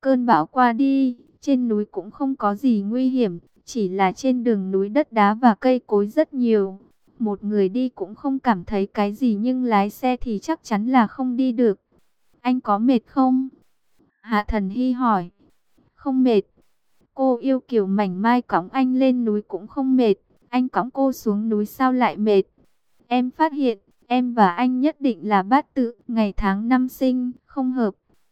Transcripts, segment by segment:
Cơn bão qua đi, trên núi cũng không có gì nguy hiểm, chỉ là trên đường núi đất đá và cây cối rất nhiều. Một người đi cũng không cảm thấy cái gì nhưng lái xe thì chắc chắn là không đi được. Anh có mệt không? Hạ Thần Hy hỏi. Không mệt. Cô yêu kiều mảnh mai cõng anh lên núi cũng không mệt. Anh cõng cô xuống núi sao lại mệt? Em phát hiện, em và anh nhất định là bát tự, ngày tháng năm sinh, không hợp.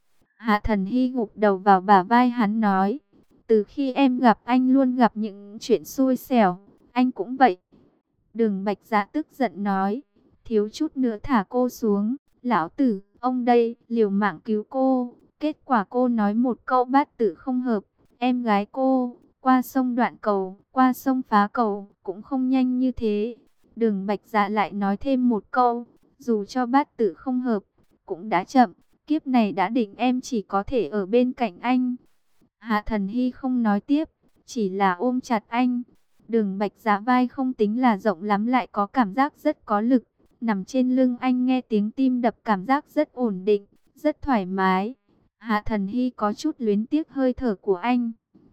Hạ Thần Hy gục đầu vào bả vai hắn nói. Từ khi em gặp anh luôn gặp những chuyện xui xẻo, anh cũng vậy. Đường Bạch Dạ tức giận nói, thiếu chút nữa thả cô xuống. Lão tử, ông đây, liều mạng cứu cô. Kết quả cô nói một câu bát tự không hợp. Em gái cô, qua sông Đoạn Cầu, qua sông Phá Cầu, cũng không nhanh như thế. Đường Bạch Dạ lại nói thêm một câu, dù cho bát tự không hợp, cũng đã chậm. Kiếp này đã định em chỉ có thể ở bên cạnh anh. Hạ Thần Hy không nói tiếp, chỉ là ôm chặt anh. Đường Bạch Dạ vai không tính là rộng lắm lại có cảm giác rất có lực. Nằm trên lưng anh nghe tiếng tim đập cảm giác rất ổn định, rất thoải mái. Hạ Thần Hy có chút luyến tiếc hơi thở của anh.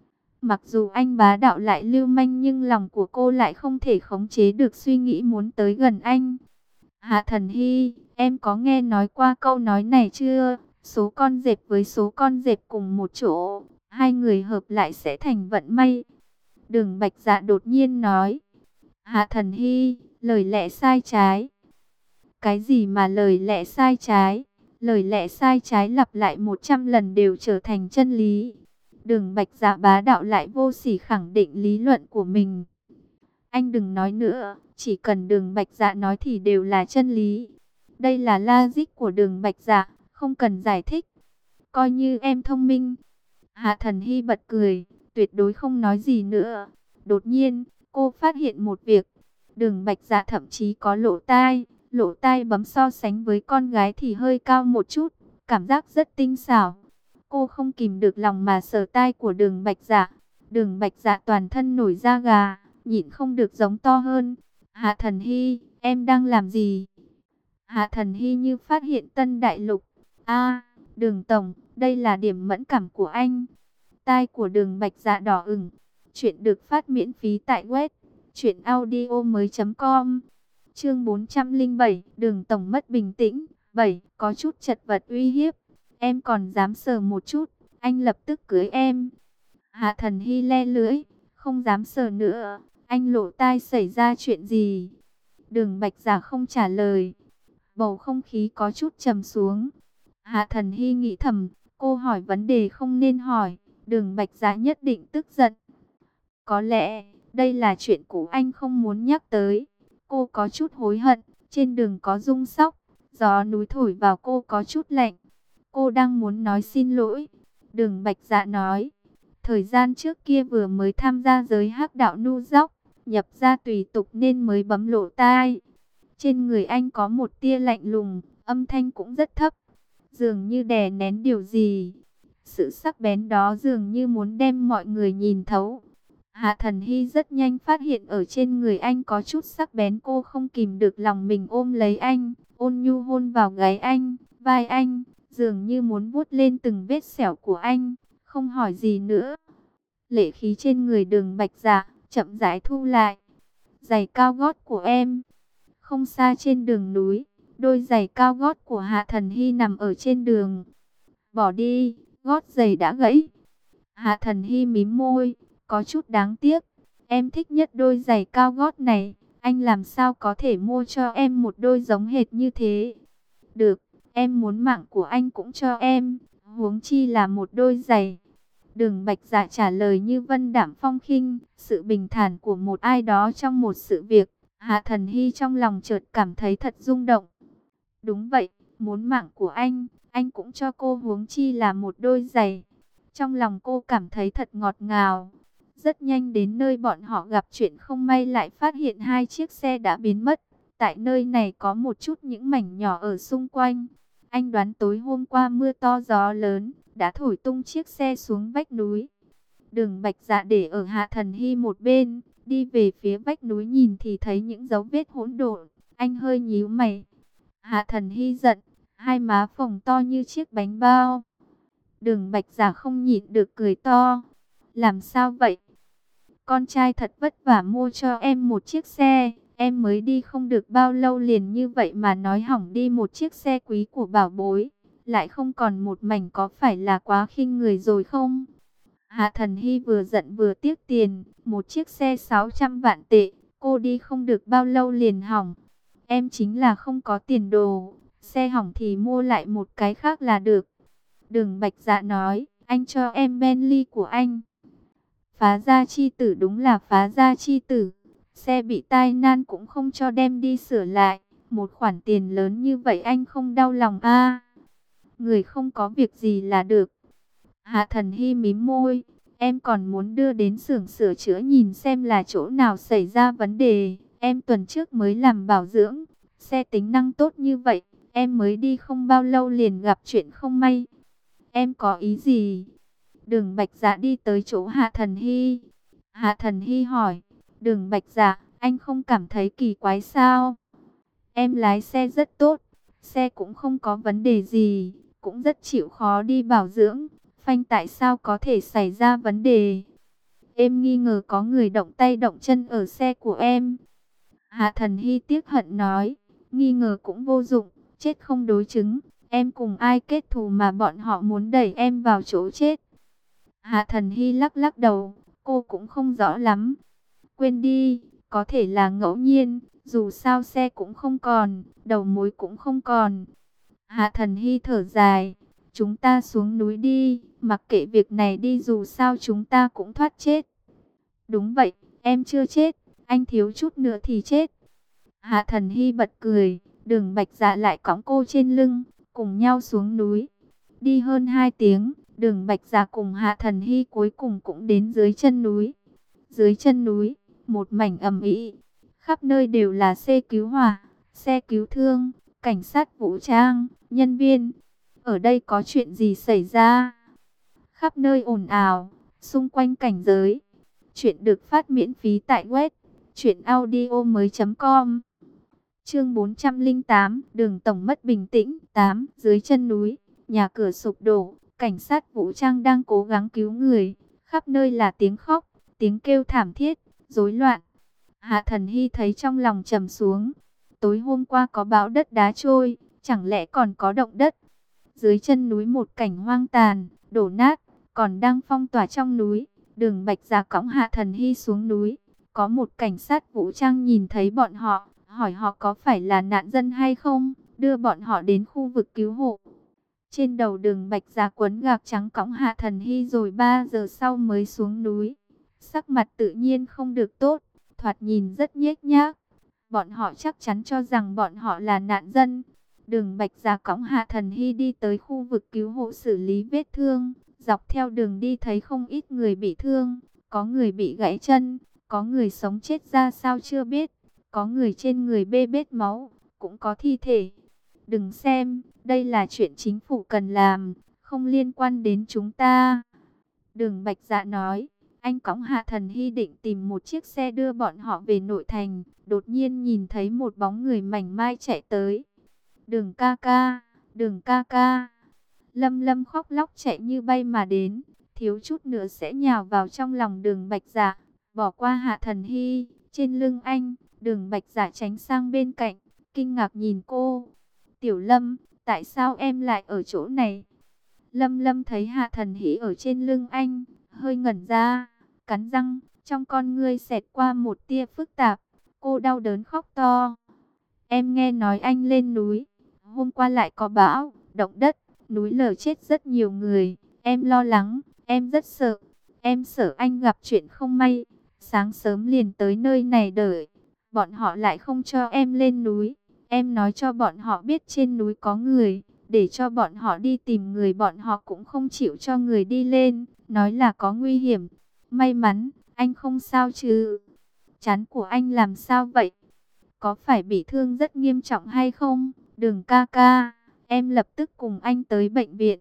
Mặc dù anh bá đạo lại lưu manh nhưng lòng của cô lại không thể khống chế được suy nghĩ muốn tới gần anh. Hạ Thần Hy, em có nghe nói qua câu nói này chưa? Số con dẹp với số con dẹp cùng một chỗ, hai người hợp lại sẽ thành vận may. Đường Bạch Dạ đột nhiên nói. Hạ Thần Hy, lời lẽ sai trái. Cái gì mà lời lẽ sai trái? Lời lẽ sai trái lặp lại 100 lần đều trở thành chân lý. Đường Bạch Dạ bá đạo lại vô sỉ khẳng định lý luận của mình. Anh đừng nói nữa, chỉ cần Đường Bạch Dạ nói thì đều là chân lý. Đây là logic của Đường Bạch Dạ, không cần giải thích. Coi như em thông minh. Hạ Thần Hy bật cười, tuyệt đối không nói gì nữa. Đột nhiên, cô phát hiện một việc. Đường Bạch Dạ thậm chí có lỗ tai bấm so sánh với con gái thì hơi cao một chút, cảm giác rất tinh xảo. Cô không kìm được lòng mà sờ tai của Đường Bạch Dạ. Đường Bạch Dạ toàn thân nổi da gà, nhịn không được giống to hơn. Hạ Thần Hy, em đang làm gì? Hạ Thần Hy như phát hiện tân đại lục. Đường Tổng, đây là điểm mẫn cảm của anh. Tai của Đường Bạch Dạ đỏ ửng. Chuyện được phát miễn phí tại web truyệnaudiomoi.com. Chương 407, Đường Tổng mất bình tĩnh. 7, có chút chật vật uy hiếp. Em còn dám sờ một chút, anh lập tức cưới em. Hạ Thần Hy le lưỡi, không dám sờ nữa. Anh lỗ tai xảy ra chuyện gì? Đường Bạch Dạ không trả lời. Bầu không khí có chút trầm xuống. Hạ Thần Hy nghĩ thầm, cô hỏi vấn đề không nên hỏi. Đường Bạch Dạ nhất định tức giận. Có lẽ, đây là chuyện cũ anh không muốn nhắc tới. Cô có chút hối hận, trên đường có rung sóc, gió núi thổi vào cô có chút lạnh. Cô đang muốn nói xin lỗi. Đường Bạch Dạ nói, thời gian trước kia vừa mới tham gia giới hắc đạo nu dóc, nhập ra tùy tục nên mới bấm lỗ tai. Trên người anh có một tia lạnh lùng, âm thanh cũng rất thấp, dường như đè nén điều gì. Sự sắc bén đó dường như muốn đem mọi người nhìn thấu. Hạ Thần Hy rất nhanh phát hiện ở trên người anh có chút sắc bén. Cô không kìm được lòng mình ôm lấy anh, ôn nhu hôn vào gáy anh, vai anh, dường như muốn vuốt lên từng vết sẹo của anh, không hỏi gì nữa. Lệ khí trên người Đường Bạch Dạ chậm rãi thu lại. Giày cao gót của em. Không xa trên đường núi, đôi giày cao gót của Hạ Thần Hy nằm ở trên đường. Bỏ đi, gót giày đã gãy. Hạ Thần Hy mím môi, có chút đáng tiếc. Em thích nhất đôi giày cao gót này, anh làm sao có thể mua cho em một đôi giống hệt như thế? Được, em muốn mạng của anh cũng cho em, huống chi là một đôi giày. Đường Bạch Dạ trả lời như vân đạm phong khinh, sự bình thản của một ai đó trong một sự việc. Hạ Thần Hy trong lòng chợt cảm thấy thật rung động. Đúng vậy, muốn mạng của anh cũng cho cô, huống chi là một đôi giày. Trong lòng cô cảm thấy thật ngọt ngào. Rất nhanh đến nơi bọn họ gặp chuyện không may lại phát hiện hai chiếc xe đã biến mất. Tại nơi này có một chút những mảnh nhỏ ở xung quanh. Anh đoán tối hôm qua mưa to gió lớn đã thổi tung chiếc xe xuống vách núi. Đường Bạch Dạ để ở Hạ Thần Hy một bên, đi về phía vách núi nhìn thì thấy những dấu vết hỗn độn. Anh hơi nhíu mày. Hạ Thần Hy giận, hai má phồng to như chiếc bánh bao. Đường Bạch Giả không nhịn được cười to. Làm sao vậy? Con trai thật vất vả mua cho em một chiếc xe. Em mới đi không được bao lâu liền như vậy mà nói hỏng đi một chiếc xe quý của bảo bối. Lại không còn một mảnh, có phải là quá khinh người rồi không? Hạ Thần Hy vừa giận vừa tiếc tiền. Một chiếc xe 600 vạn tệ. Cô đi không được bao lâu liền hỏng. Em chính là không có tiền đồ. Xe hỏng thì mua lại một cái khác là được. Đường Bạch Dạ nói, anh cho em Bentley của anh. Phá gia chi tử, đúng là phá gia chi tử. Xe bị tai nạn cũng không cho đem đi sửa lại. Một khoản tiền lớn như vậy anh không đau lòng a? Người không có việc gì là được. Hạ Thần Hy mím môi. Em còn muốn đưa đến xưởng sửa chữa nhìn xem là chỗ nào xảy ra vấn đề. Em tuần trước mới làm bảo dưỡng. Xe tính năng tốt như vậy. Em mới đi không bao lâu liền gặp chuyện không may. Em có ý gì? Đường Bạch Dạ đi tới chỗ Hạ Thần Hy. Hạ Thần Hy hỏi. Đường Bạch Dạ, anh không cảm thấy kỳ quái sao? Em lái xe rất tốt. Xe cũng không có vấn đề gì. Cũng rất chịu khó đi bảo dưỡng. Phanh tại sao có thể xảy ra vấn đề? Em nghi ngờ có người động tay động chân ở xe của em. Hạ Thần Hy tiếc hận nói. Nghi ngờ cũng vô dụng. Chết không đối chứng. Em cùng ai kết thù mà bọn họ muốn đẩy em vào chỗ chết? Hạ Thần Hy lắc lắc đầu. Cô cũng không rõ lắm. Quên đi. Có thể là ngẫu nhiên. Dù sao xe cũng không còn. Đầu mối cũng không còn. Hạ Thần Hy thở dài. Chúng ta xuống núi đi. Mặc kệ việc này đi, dù sao chúng ta cũng thoát chết. Đúng vậy. Em chưa chết. Anh thiếu chút nữa thì chết. Hạ Thần Hy bật cười. Đường Bạch Dạ lại cõng cô trên lưng. Cùng nhau xuống núi. Đi hơn 2 tiếng. Đường Bạch Dạ cùng Hạ Thần Hy cuối cùng cũng đến dưới chân núi. Dưới chân núi, một mảnh ầm ĩ, khắp nơi đều là xe cứu hỏa, xe cứu thương, cảnh sát vũ trang, nhân viên. Ở đây có chuyện gì xảy ra? Khắp nơi ồn ào, xung quanh cảnh giới. Chuyện được phát miễn phí tại web truyệnaudiomoi.com. Chương 408, Đường Tổng mất bình tĩnh. 8. Dưới chân núi, nhà cửa sụp đổ, cảnh sát vũ trang đang cố gắng cứu người. Khắp nơi là tiếng khóc, tiếng kêu thảm thiết, rối loạn. Hạ Thần Hy thấy trong lòng trầm xuống. Tối hôm qua có bão đất đá trôi, chẳng lẽ còn có động đất? Dưới chân núi một cảnh hoang tàn, đổ nát, còn đang phong tỏa trong núi. Đường Bạch Dạ cõng Hạ Thần Hy xuống núi. Có một cảnh sát vũ trang nhìn thấy bọn họ, hỏi họ có phải là nạn dân hay không, đưa bọn họ đến khu vực cứu hộ. Trên đầu Đường Bạch Dạ quấn gạc trắng cõng Hạ Thần Hy rồi 3 giờ sau mới xuống núi. Sắc mặt tự nhiên không được tốt, thoạt nhìn rất nhếch nhác. Bọn họ chắc chắn cho rằng bọn họ là nạn dân. Đường Bạch Dạ cõng Hạ Thần Hy đi tới khu vực cứu hộ xử lý vết thương. Dọc theo đường đi thấy không ít người bị thương, có người bị gãy chân, có người sống chết ra sao chưa biết, có người trên người bê bết máu, cũng có thi thể. Đừng xem, đây là chuyện chính phủ cần làm, không liên quan đến chúng ta. Đường Bạch Dạ nói. Anh cõng Hạ Thần Hy định tìm một chiếc xe đưa bọn họ về nội thành. Đột nhiên nhìn thấy một bóng người mảnh mai chạy tới. Đường ca ca, đường ca ca. Lâm Lâm khóc lóc chạy như bay mà đến. Thiếu chút nữa sẽ nhào vào trong lòng Đường Bạch Dạ. Bỏ qua Hạ Thần Hy. Trên lưng anh, Đường Bạch Dạ tránh sang bên cạnh. Kinh ngạc nhìn cô. Tiểu Lâm, tại sao em lại ở chỗ này? Lâm Lâm thấy Hạ Thần Hy ở trên lưng anh, hơi ngẩn ra, cắn răng, trong con ngươi xẹt qua một tia phức tạp. Cô đau đớn khóc to. Em nghe nói anh lên núi, hôm qua lại có bão, động đất, núi lở chết rất nhiều người. Em lo lắng, em rất sợ. Em sợ anh gặp chuyện không may. Sáng sớm liền tới nơi này đợi. Bọn họ lại không cho em lên núi. Em nói cho bọn họ biết trên núi có người, để cho bọn họ đi tìm người, bọn họ cũng không chịu cho người đi lên, nói là có nguy hiểm. May mắn, anh không sao chứ? Trán của anh làm sao vậy? Có phải bị thương rất nghiêm trọng hay không? Đường ca ca, em lập tức cùng anh tới bệnh viện.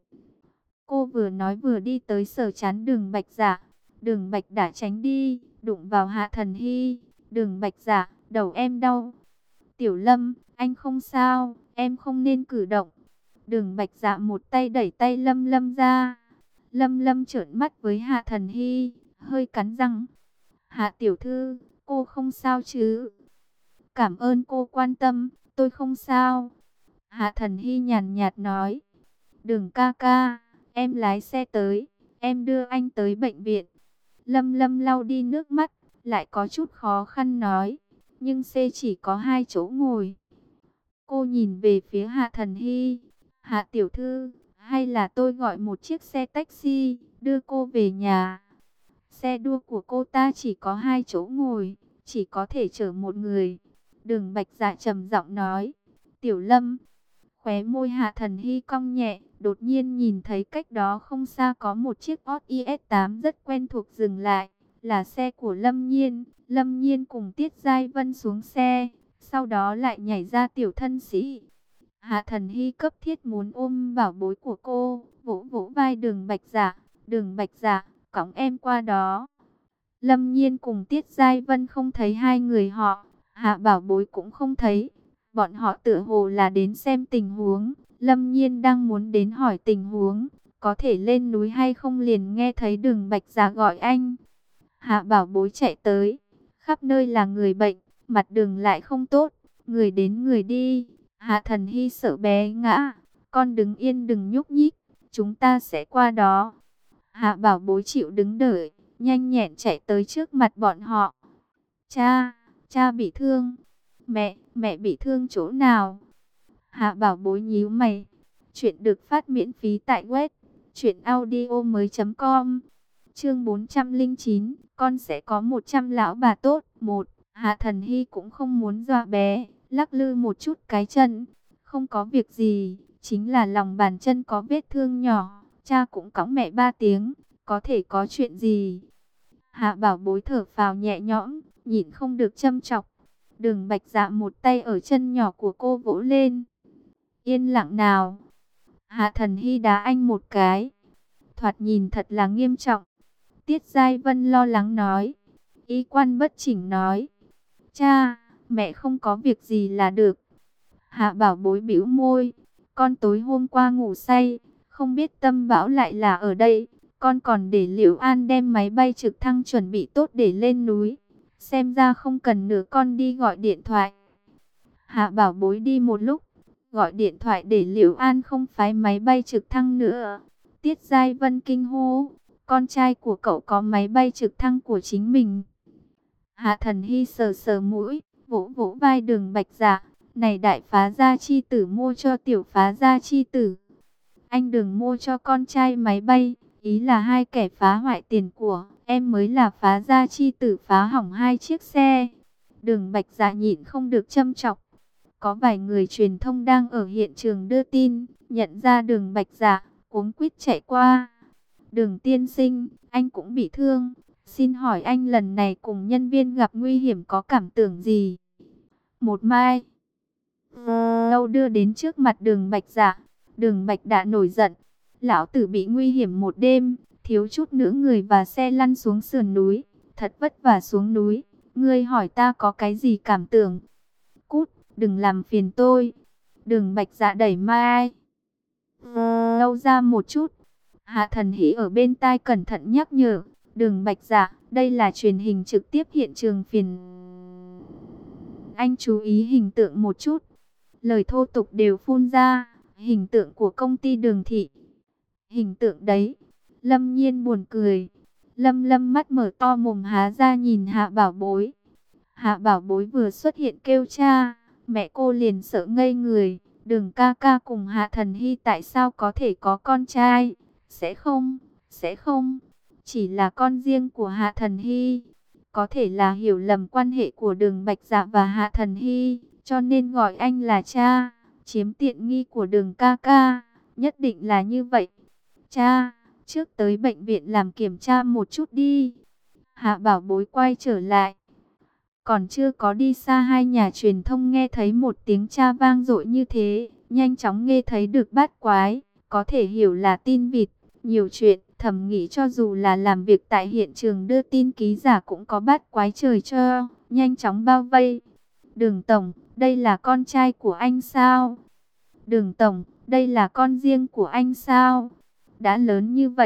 Cô vừa nói vừa đi tới sờ trán Đường Bạch Dạ. Đường Bạch đã tránh đi, đụng vào Hạ Thần Hy. Đường Bạch Dạ, đầu em đau. Tiểu Lâm, anh không sao, em không nên cử động. Đường Bạch Dạ một tay đẩy tay Lâm Lâm ra. Lâm Lâm trợn mắt với Hạ Thần Hy, hơi cắn răng. Hạ tiểu thư, cô không sao chứ? Cảm ơn cô quan tâm, tôi không sao. Hạ Thần Hy nhàn nhạt nói. Đường ca ca, em lái xe tới, em đưa anh tới bệnh viện. Lâm Lâm lau đi nước mắt, lại có chút khó khăn nói. Nhưng xe chỉ có 2 chỗ ngồi. Cô nhìn về phía Hạ Thần Hy. Hạ tiểu thư, hay là tôi gọi một chiếc xe taxi, đưa cô về nhà. Xe đua của cô ta chỉ có 2 chỗ ngồi, chỉ có thể chở một người. Đường Bạch Dạ trầm giọng nói. Tiểu Lâm, khóe môi Hạ Thần Hy cong nhẹ, đột nhiên nhìn thấy cách đó không xa có một chiếc Ford IS-8 rất quen thuộc dừng lại. Là xe của Lâm Nhiên. Lâm Nhiên cùng Tiết Giai Vân xuống xe, sau đó lại nhảy ra tiểu thân sĩ. Hạ Thần Hy cấp thiết muốn ôm bảo bối của cô, vỗ vỗ vai Đường Bạch Dạ. Đường Bạch Dạ, cõng em qua đó. Lâm Nhiên cùng Tiết Giai Vân không thấy hai người họ, Hạ bảo bối cũng không thấy. Bọn họ tựa hồ là đến xem tình huống. Lâm Nhiên đang muốn đến hỏi tình huống, có thể lên núi hay không, liền nghe thấy Đường Bạch Dạ gọi anh. Hạ bảo bối chạy tới, khắp nơi là người bệnh, mặt đường lại không tốt, người đến người đi. Hạ Thần Hy sợ bé ngã, con đứng yên đừng nhúc nhích, chúng ta sẽ qua đó. Hạ bảo bối chịu đứng đợi, nhanh nhẹn chạy tới trước mặt bọn họ. Cha, cha bị thương. Mẹ bị thương chỗ nào? Hạ bảo bối nhíu mày. Chuyện được phát miễn phí tại web truyệnaudiomoi.com. Chương 409, con sẽ có 100 lão bà tốt. Hạ Thần Hy cũng không muốn dọa bé, lắc lư một chút cái chân. Không có việc gì, chính là lòng bàn chân có vết thương nhỏ. Cha cũng cõng mẹ 3 tiếng, có thể có chuyện gì? Hạ bảo bối thở phào nhẹ nhõm, nhịn không được châm chọc. Đường Bạch Dạ một tay ở chân nhỏ của cô vỗ lên. Yên lặng nào. Hạ Thần Hy đá anh một cái. Thoạt nhìn thật là nghiêm trọng. Tiết Giai Vân lo lắng nói. Y quan bất chỉnh nói. Cha, mẹ không có việc gì là được. Hạ bảo bối bĩu môi. Con tối hôm qua ngủ say, không biết tâm bão lại là ở đây. Con còn để Liễu An đem máy bay trực thăng chuẩn bị tốt để lên núi. Xem ra không cần nữa, con đi gọi điện thoại. Hạ bảo bối đi một lúc, gọi điện thoại để Liễu An không phái máy bay trực thăng nữa. Tiết Giai Vân kinh hô, con trai của cậu có máy bay trực thăng của chính mình. Hạ Thần Hy sờ sờ mũi, vỗ vỗ vai Đường Bạch Dạ. Này đại phá gia chi tử mua cho tiểu phá gia chi tử. Anh đừng mua cho con trai máy bay, ý là hai kẻ phá hoại tiền của em mới là phá gia chi tử phá hỏng 2 chiếc xe. Đường Bạch Dạ nhịn không được châm chọc. Có vài người truyền thông đang ở hiện trường đưa tin, nhận ra Đường Bạch Dạ, cuống quýt chạy qua. Đường tiên sinh, anh cũng bị thương. Xin hỏi anh lần này cùng nhân viên gặp nguy hiểm có cảm tưởng gì? Một mai lâu đưa đến trước mặt Đường Bạch Dạ. Đường Bạch đã nổi giận. Lão tử bị nguy hiểm một đêm, thiếu chút nữa người và xe lăn xuống sườn núi. Thật vất vả xuống núi, ngươi hỏi ta có cái gì cảm tưởng? Cút, đừng làm phiền tôi. Đường Bạch Dạ đẩy Mai lâu ra một chút. Hạ Thần Hỷ ở bên tai cẩn thận nhắc nhở. Đường Bạch Dạ, đây là truyền hình trực tiếp hiện trường, phiền anh chú ý hình tượng một chút. Lời thô tục đều phun ra. Hình tượng của công ty Đường thị. Hình tượng đấy. Lâm Nhiên buồn cười. Lâm Lâm mắt mở to mồm há ra nhìn Hạ bảo bối. Hạ bảo bối vừa xuất hiện kêu cha, mẹ cô liền sợ ngây người. Đường ca ca cùng Hạ Thần Hy tại sao có thể có con trai? Sẽ không. Chỉ là con riêng của Hạ Thần Hy. Có thể là hiểu lầm quan hệ của Đường Bạch Dạ và Hạ Thần Hy, cho nên gọi anh là cha. Chiếm tiện nghi của Đường ca ca, nhất định là như vậy. Cha, trước tới bệnh viện làm kiểm tra một chút đi. Hạ bảo bối quay trở lại. Còn chưa có đi xa, hai nhà truyền thông nghe thấy một tiếng cha vang dội như thế, nhanh chóng nghe thấy được bát quái, có thể hiểu là tin vịt, nhiều chuyện, thầm nghĩ cho dù là làm việc tại hiện trường đưa tin ký giả cũng có bát quái trời cho, nhanh chóng bao vây. Đường tổng, đây là con trai của anh sao? Đường tổng, đây là con riêng của anh sao? Đã lớn như vậy,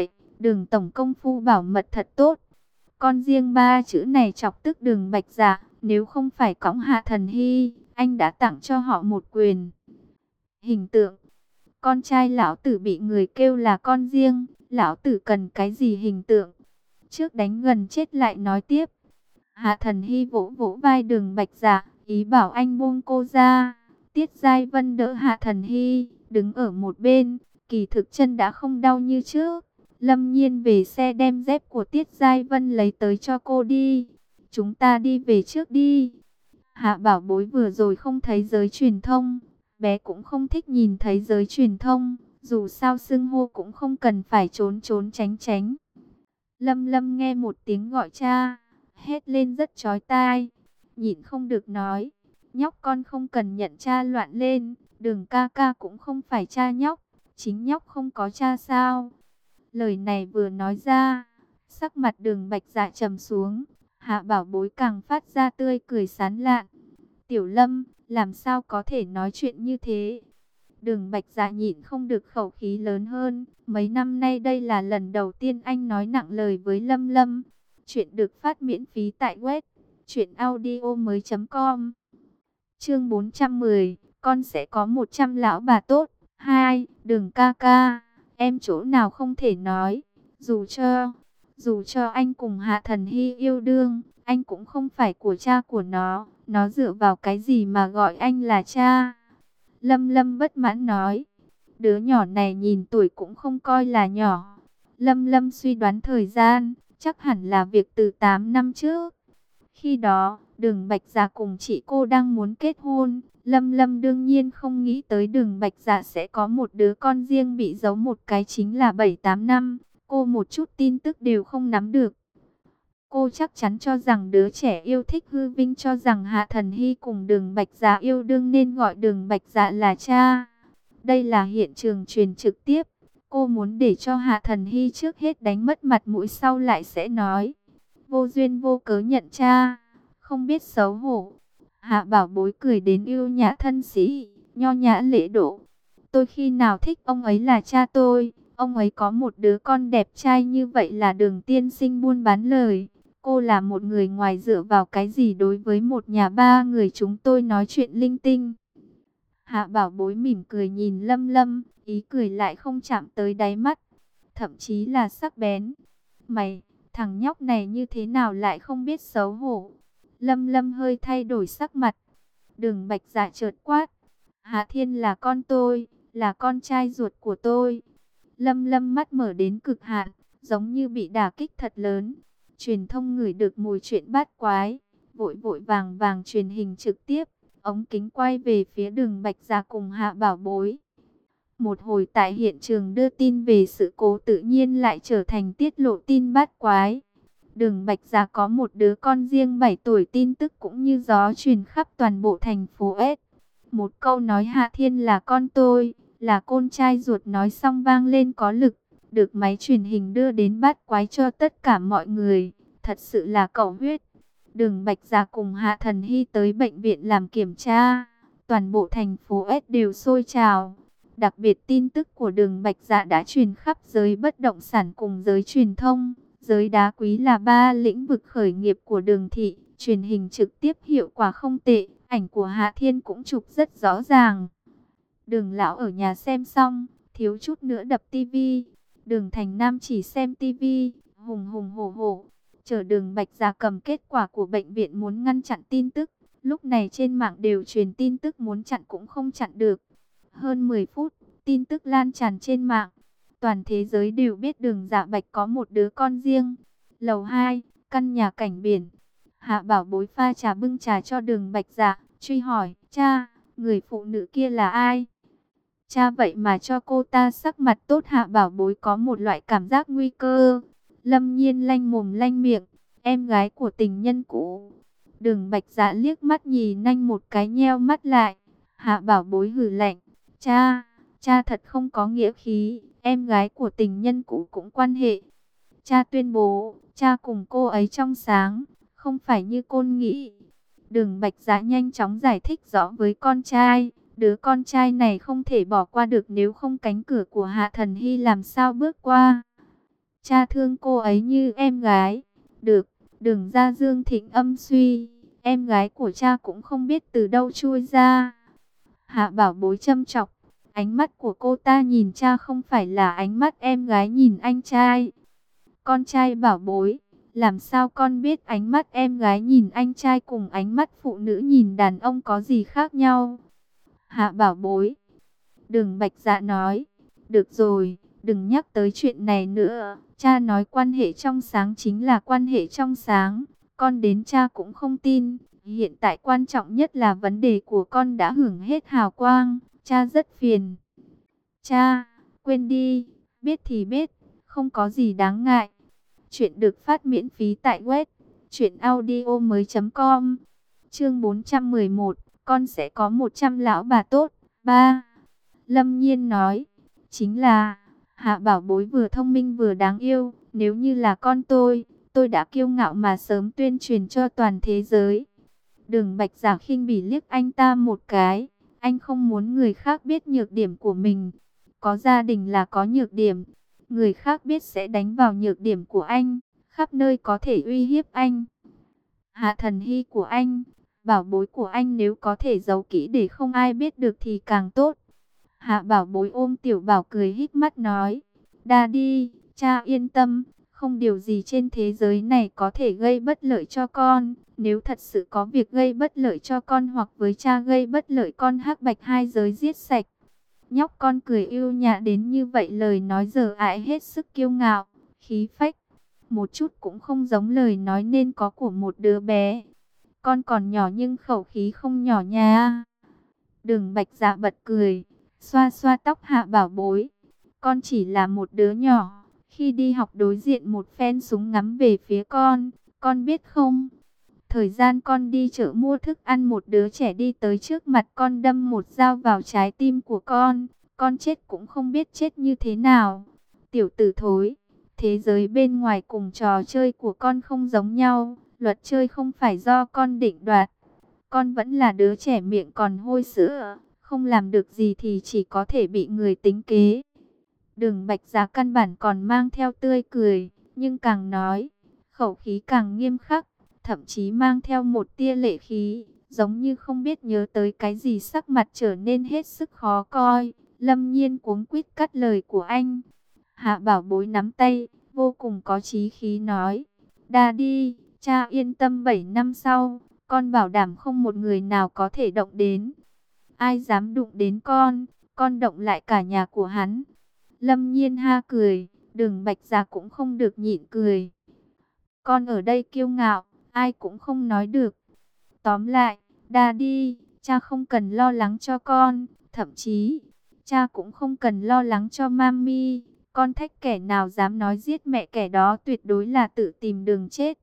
Đường tổng công phu bảo mật thật tốt. Con riêng ba chữ này chọc tức Đường Bạch Dạ, nếu không phải cõng Hạ Thần Hy, anh đã tặng cho họ một quyền. Hình tượng, con trai lão tử bị người kêu là con riêng, lão tử cần cái gì hình tượng? Trước đánh gần chết lại nói tiếp. Hạ Thần Hy vỗ vỗ vai Đường Bạch Dạ, ý bảo anh buông cô ra. Tiết Giai Vân đỡ Hạ Thần Hy, đứng ở một bên, kỳ thực chân đã không đau như trước. Lâm Nhiên về xe đem dép của Tiết Giai Vân lấy tới cho cô đi. Chúng ta đi về trước đi. Hạ Bảo Bối vừa rồi không thấy giới truyền thông, bé cũng không thích nhìn thấy giới truyền thông, dù sao xưng hô cũng không cần phải trốn trốn tránh tránh. Lâm Lâm nghe một tiếng gọi cha, hét lên rất chói tai, nhịn không được nói, nhóc con không cần nhận cha loạn lên, Đường ca ca cũng không phải cha nhóc, chính nhóc không có cha sao? Lời này vừa nói ra, sắc mặt Đường Bạch Dạ trầm xuống, Hạ Bảo Bối càng phát ra tươi cười sán lạn. Tiểu Lâm, làm sao có thể nói chuyện như thế? Đường Bạch Dạ nhịn không được khẩu khí lớn hơn. Mấy năm nay đây là lần đầu tiên anh nói nặng lời với Lâm Lâm. Chuyện được phát miễn phí tại web truyệnaudiomoi.com. Chương 410, con sẽ có 100 lão bà tốt. 2. Đường ca ca, em chỗ nào không thể nói. Dù cho anh cùng Hạ Thần Hy yêu đương, anh cũng không phải của cha của nó. Nó dựa vào cái gì mà gọi anh là cha? Lâm Lâm bất mãn nói. Đứa nhỏ này nhìn tuổi cũng không coi là nhỏ. Lâm Lâm suy đoán thời gian, chắc hẳn là việc từ 8 năm trước. Khi đó, Đường Bạch Dạ cùng chị cô đang muốn kết hôn. Lâm Lâm đương nhiên không nghĩ tới Đường Bạch Dạ sẽ có một đứa con riêng bị giấu một cái chính là 7-8 năm. Cô một chút tin tức đều không nắm được. Cô chắc chắn cho rằng đứa trẻ yêu thích hư vinh, cho rằng Hạ Thần Hy cùng Đường Bạch Dạ yêu đương nên gọi Đường Bạch Dạ là cha. Đây là hiện trường truyền trực tiếp. Cô muốn để cho Hạ Thần Hy trước hết đánh mất mặt mũi, sau lại sẽ nói. Vô duyên vô cớ nhận cha, không biết xấu hổ. Hạ Bảo Bối cười đến yêu nhã thân sĩ, nho nhã lễ độ. Tôi khi nào thích ông ấy là cha tôi, ông ấy có một đứa con đẹp trai như vậy là Đường tiên sinh buôn bán lời. Cô là một người ngoài, dựa vào cái gì đối với một nhà ba người chúng tôi nói chuyện linh tinh. Hạ Bảo Bối mỉm cười nhìn Lâm Lâm, ý cười lại không chạm tới đáy mắt, thậm chí là sắc bén. Mày, thằng nhóc này như thế nào lại không biết xấu hổ? Lâm Lâm hơi thay đổi sắc mặt. Đường Bạch Dạ chợt quát. Hạ Thiên là con tôi, là con trai ruột của tôi. Lâm Lâm mắt mở đến cực hạn, giống như bị đả kích thật lớn. Truyền thông ngửi được mùi chuyện bát quái, vội vội vàng vàng truyền hình trực tiếp, ống kính quay về phía Đường Bạch Dạ cùng Hạ Bảo Bối. Một hồi tại hiện trường đưa tin về sự cố tự nhiên lại trở thành tiết lộ tin bát quái. Đường Bạch Dạ có một đứa con riêng 7 tuổi, tin tức cũng như gió truyền khắp toàn bộ thành phố S. Một câu nói Hạ Thiên là con tôi, là con trai ruột nói xong vang lên có lực, được máy truyền hình đưa đến bát quái cho tất cả mọi người, thật sự là cầu huyết. Đường Bạch Dạ cùng Hạ Thần Hy tới bệnh viện làm kiểm tra, toàn bộ thành phố S đều sôi trào. Đặc biệt tin tức của Đường Bạch Dạ đã truyền khắp giới bất động sản cùng giới truyền thông. Giới đá quý là 3 lĩnh vực khởi nghiệp của Đường thị, truyền hình trực tiếp hiệu quả không tệ, ảnh của Hạ Thiên cũng chụp rất rõ ràng. Đường lão ở nhà xem xong, thiếu chút nữa đập tivi. Đường Thành Nam chỉ xem tivi, hùng hùng hổ hổ, chờ Đường Bạch Dạ cầm kết quả của bệnh viện muốn ngăn chặn tin tức. Lúc này trên mạng đều truyền tin tức, muốn chặn cũng không chặn được. Hơn 10 phút, tin tức lan tràn trên mạng. Toàn thế giới đều biết Đường Dạ Bạch có một đứa con riêng. Lầu 2, căn nhà cảnh biển. Hạ Bảo Bối pha trà bưng trà cho Đường Bạch Dạ, truy hỏi, cha, người phụ nữ kia là ai? Cha vậy mà cho cô ta sắc mặt tốt. Hạ Bảo Bối có một loại cảm giác nguy cơ. Lâm Nhiên lanh mồm lanh miệng, em gái của tình nhân cũ. Đường Bạch Dạ liếc mắt nhìn anh một cái, nheo mắt lại. Hạ Bảo Bối hừ lạnh, cha thật không có nghĩa khí, em gái của tình nhân cũ cũng quan hệ. Cha tuyên bố, cha cùng cô ấy trong sáng, không phải như con nghĩ. Đường Bạch Dạ nhanh chóng giải thích rõ với con trai, đứa con trai này không thể bỏ qua được, nếu không cánh cửa của Hạ Thần Hy làm sao bước qua. Cha thương cô ấy như em gái. Được, đừng ra Dương Thịnh âm suy. Em gái của cha cũng không biết từ đâu chui ra. Hạ Bảo Bối châm chọc. Ánh mắt của cô ta nhìn cha không phải là ánh mắt em gái nhìn anh trai. Con trai Bảo Bối, làm sao con biết ánh mắt em gái nhìn anh trai cùng ánh mắt phụ nữ nhìn đàn ông có gì khác nhau? Hạ Bảo Bối. Đường Bạch Dạ nói. Được rồi, đừng nhắc tới chuyện này nữa. Cha nói quan hệ trong sáng chính là quan hệ trong sáng. Con đến cha cũng không tin. Hiện tại quan trọng nhất là vấn đề của con đã hưởng hết hào quang. Cha rất phiền. Cha, quên đi. Biết thì biết, không có gì đáng ngại. Chuyện được phát miễn phí tại web truyệnaudiomoi.com. Chương 411, con sẽ có 100 lão bà tốt. 3. Lâm Nhiên nói, chính là Hạ Bảo Bối vừa thông minh vừa đáng yêu, nếu như là con tôi đã kiêu ngạo mà sớm tuyên truyền cho toàn thế giới. Đường Bạch Giả khinh bỉ liếc anh ta một cái, anh không muốn người khác biết nhược điểm của mình. Có gia đình là có nhược điểm, người khác biết sẽ đánh vào nhược điểm của anh, khắp nơi có thể uy hiếp anh. Hạ Thần Hy của anh, bảo bối của anh nếu có thể giấu kỹ để không ai biết được thì càng tốt. Hạ Bảo Bối ôm Tiểu Bảo cười híp mắt nói, Daddy, cha yên tâm, không điều gì trên thế giới này có thể gây bất lợi cho con. Nếu thật sự có việc gây bất lợi cho con hoặc với cha gây bất lợi con hắc bạch hai giới giết sạch. Nhóc con cười yêu nhã đến như vậy, lời nói giờ ải hết sức kiêu ngạo, khí phách. Một chút cũng không giống lời nói nên có của một đứa bé. Con còn nhỏ nhưng khẩu khí không nhỏ nha. Đường Bạch Dạ bật cười, xoa xoa tóc Hạ Bảo Bối. Con chỉ là một đứa nhỏ, khi đi học đối diện một phen súng ngắm về phía con biết không? Thời gian con đi chợ mua thức ăn, một đứa trẻ đi tới trước mặt con đâm một dao vào trái tim của con chết cũng không biết chết như thế nào. Tiểu tử thối, thế giới bên ngoài cùng trò chơi của con không giống nhau, luật chơi không phải do con định đoạt. Con vẫn là đứa trẻ miệng còn hôi sữa, không làm được gì thì chỉ có thể bị người tính kế. Đường Bạch Giá căn bản còn mang theo tươi cười, nhưng càng nói, khẩu khí càng nghiêm khắc, thậm chí mang theo một tia lệ khí, giống như không biết nhớ tới cái gì, sắc mặt trở nên hết sức khó coi. Lâm Nhiên cuống quýt cắt lời của anh. Hạ Bảo Bối nắm tay, vô cùng có chí khí nói, Daddy, cha yên tâm, 7 năm sau, con bảo đảm không một người nào có thể động đến. Ai dám đụng đến con động lại cả nhà của hắn. Lâm Nhiên ha cười, Đường Bạch Giá cũng không được nhịn cười. Con ở đây kiêu ngạo, ai cũng không nói được. Tóm lại, Daddy, cha không cần lo lắng cho con, thậm chí, cha cũng không cần lo lắng cho Mami. Con thách kẻ nào dám nói giết mẹ, kẻ đó tuyệt đối là tự tìm đường chết.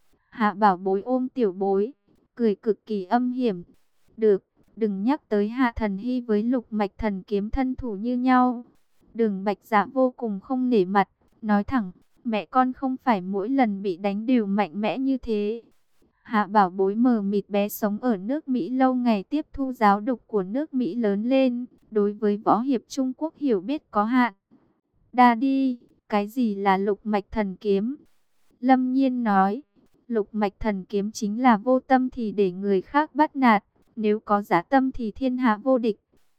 Hạ Bảo Bối ôm Tiểu Bối, cười cực kỳ âm hiểm. Được, đừng nhắc tới Hạ Thần Hy với Lục Mạch Thần Kiếm thân thủ như nhau. Đường Bạch Dạ vô cùng không nể mặt, nói thẳng, mẹ con không phải mỗi lần bị đánh đều mạnh mẽ như thế. Hạ Bảo Bối mờ mịt, bé sống ở nước Mỹ lâu ngày, tiếp thu giáo dục của nước Mỹ lớn lên, đối với võ hiệp Trung Quốc hiểu biết có hạn. Daddy, cái gì là Lục Mạch Thần Kiếm? Lâm Nhiên nói, Lục Mạch Thần Kiếm chính là vô tâm thì để người khác bắt nạt, nếu có dã tâm thì thiên hạ vô địch.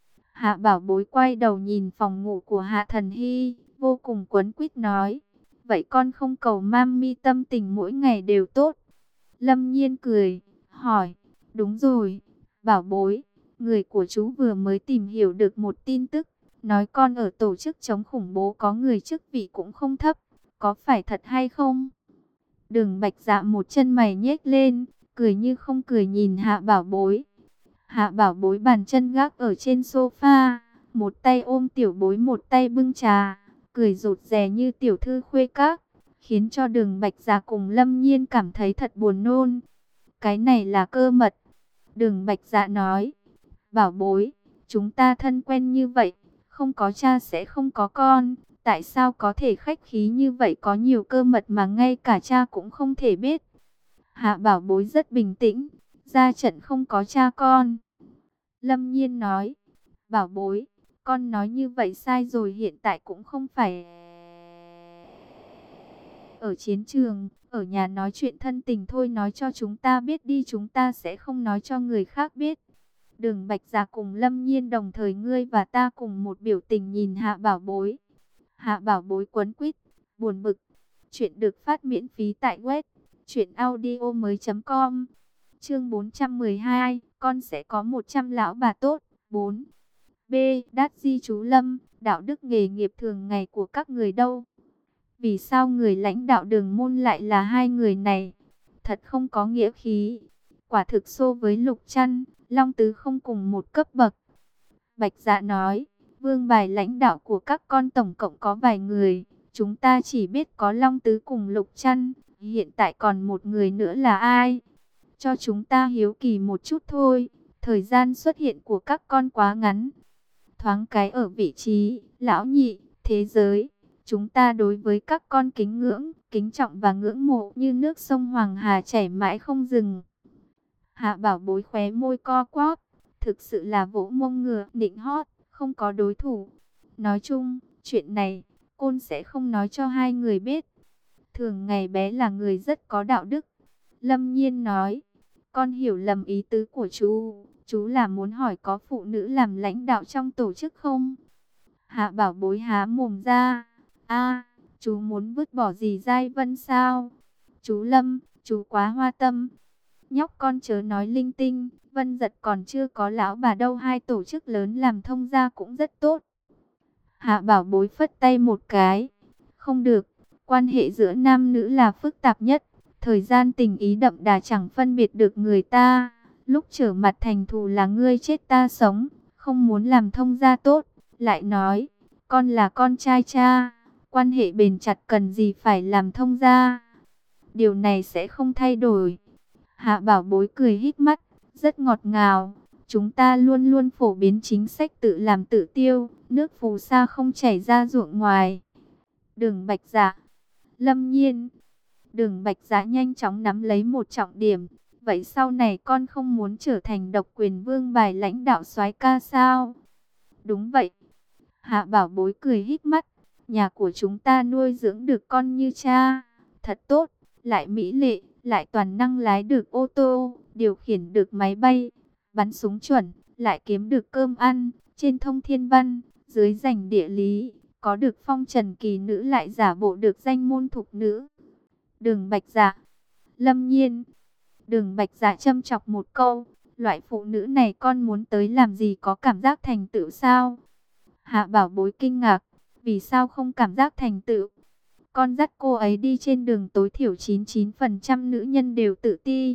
Hạ Bảo Bối quay đầu nhìn phòng ngủ của Hạ Thần Hy, vô cùng quấn quýt nói, vậy con không cầu Mami tâm tình mỗi ngày đều tốt? Lâm Nhiên cười, hỏi, đúng rồi, Bảo Bối, người của chú vừa mới tìm hiểu được một tin tức, nói con ở tổ chức chống khủng bố có người chức vị cũng không thấp, có phải thật hay không? Đường Bạch Dạ một chân mày nhếch lên, cười như không cười nhìn Hạ Bảo Bối. Hạ Bảo Bối bàn chân gác ở trên sofa, một tay ôm Tiểu Bối một tay bưng trà, cười rụt rè như tiểu thư khuê các, khiến cho Đường Bạch Dạ cùng Lâm Nhiên cảm thấy thật buồn nôn. Cái này là cơ mật. Đường Bạch Dạ nói, Bảo Bối, chúng ta thân quen như vậy, không có cha sẽ không có con, tại sao có thể khách khí như vậy, có nhiều cơ mật mà ngay cả cha cũng không thể biết. Hạ Bảo Bối rất bình tĩnh, ra trận không có cha con. Lâm Nhiên nói, Bảo Bối, con nói như vậy sai rồi, hiện tại cũng không phải ở chiến trường, ở nhà nói chuyện thân tình thôi, nói cho chúng ta biết đi, chúng ta sẽ không nói cho người khác biết. Đường Bạch Dạ cùng Lâm Nhiên đồng thời ngươi và ta cùng một biểu tình nhìn Hạ Bảo Bối. Hạ Bảo Bối quấn quýt, buồn bực. Chuyện được phát miễn phí tại web truyệnaudiomoi.com. Chương 412, con sẽ có 100 lão bà tốt. 4. B. Đát Di chú Lâm, đạo đức nghề nghiệp thường ngày của các người đâu? Vì sao người lãnh đạo Đường môn lại là hai người này? Thật không có nghĩa khí. Quả thực so với Lục Trăn, Long Tứ không cùng một cấp bậc. Bạch Dạ nói, vương bài lãnh đạo của các con tổng cộng có vài người. Chúng ta chỉ biết có Long Tứ cùng Lục Trăn. Hiện tại còn một người nữa là ai? Cho chúng ta hiếu kỳ một chút thôi. Thời gian xuất hiện của các con quá ngắn. Thoáng cái ở vị trí, lão nhị, thế giới. Chúng ta đối với các con kính ngưỡng, kính trọng và ngưỡng mộ như nước sông Hoàng Hà chảy mãi không dừng. Hạ Bảo Bối khóe môi co quắp, thực sự là vỗ mông ngựa nịnh hót, không có đối thủ. Nói chung, chuyện này, Côn sẽ không nói cho hai người biết. Thường ngày bé là người rất có đạo đức. Lâm Nhiên nói, con hiểu lầm ý tứ của chú là muốn hỏi có phụ nữ làm lãnh đạo trong tổ chức không? Hạ Bảo Bối há mồm ra, chú muốn vứt bỏ dì Giai Vân sao? Chú Lâm, chú quá hoa tâm. Nhóc con chớ nói linh tinh, Vân Giật còn chưa có lão bà đâu, hai tổ chức lớn làm thông gia cũng rất tốt. Hạ Bảo Bối phất tay một cái, không được, quan hệ giữa nam nữ là phức tạp nhất, thời gian tình ý đậm đà chẳng phân biệt được người ta, lúc trở mặt thành thù là ngươi chết ta sống, không muốn làm thông gia tốt, lại nói, con là con trai cha, quan hệ bền chặt cần gì phải làm thông gia, điều này sẽ không thay đổi. Hạ Bảo Bối cười híp mắt, rất ngọt ngào. Chúng ta luôn luôn phổ biến chính sách tự làm tự tiêu, nước phù sa không chảy ra ruộng ngoài. Đường Bạch Dạ, Lâm Nhiên. Đường Bạch Dạ nhanh chóng nắm lấy một trọng điểm. Vậy sau này con không muốn trở thành độc quyền vương bài lãnh đạo soái ca sao? Đúng vậy. Hạ Bảo Bối cười híp mắt. Nhà của chúng ta nuôi dưỡng được con như cha. Thật tốt, lại mỹ lệ, lại toàn năng lái được ô tô, điều khiển được máy bay, bắn súng chuẩn, lại kiếm được cơm ăn, trên thông thiên văn, dưới rành địa lý, có được phong trần kỳ nữ lại giả bộ được danh môn thục nữ. Đường Bạch Dạ, Lâm Nhiên. Đường Bạch Dạ châm chọc một câu, loại phụ nữ này con muốn tới làm gì, có cảm giác thành tựu sao? Hạ Bảo Bối kinh ngạc, vì sao không cảm giác thành tựu? Con dắt cô ấy đi trên đường, tối thiểu 99% nữ nhân đều tự ti,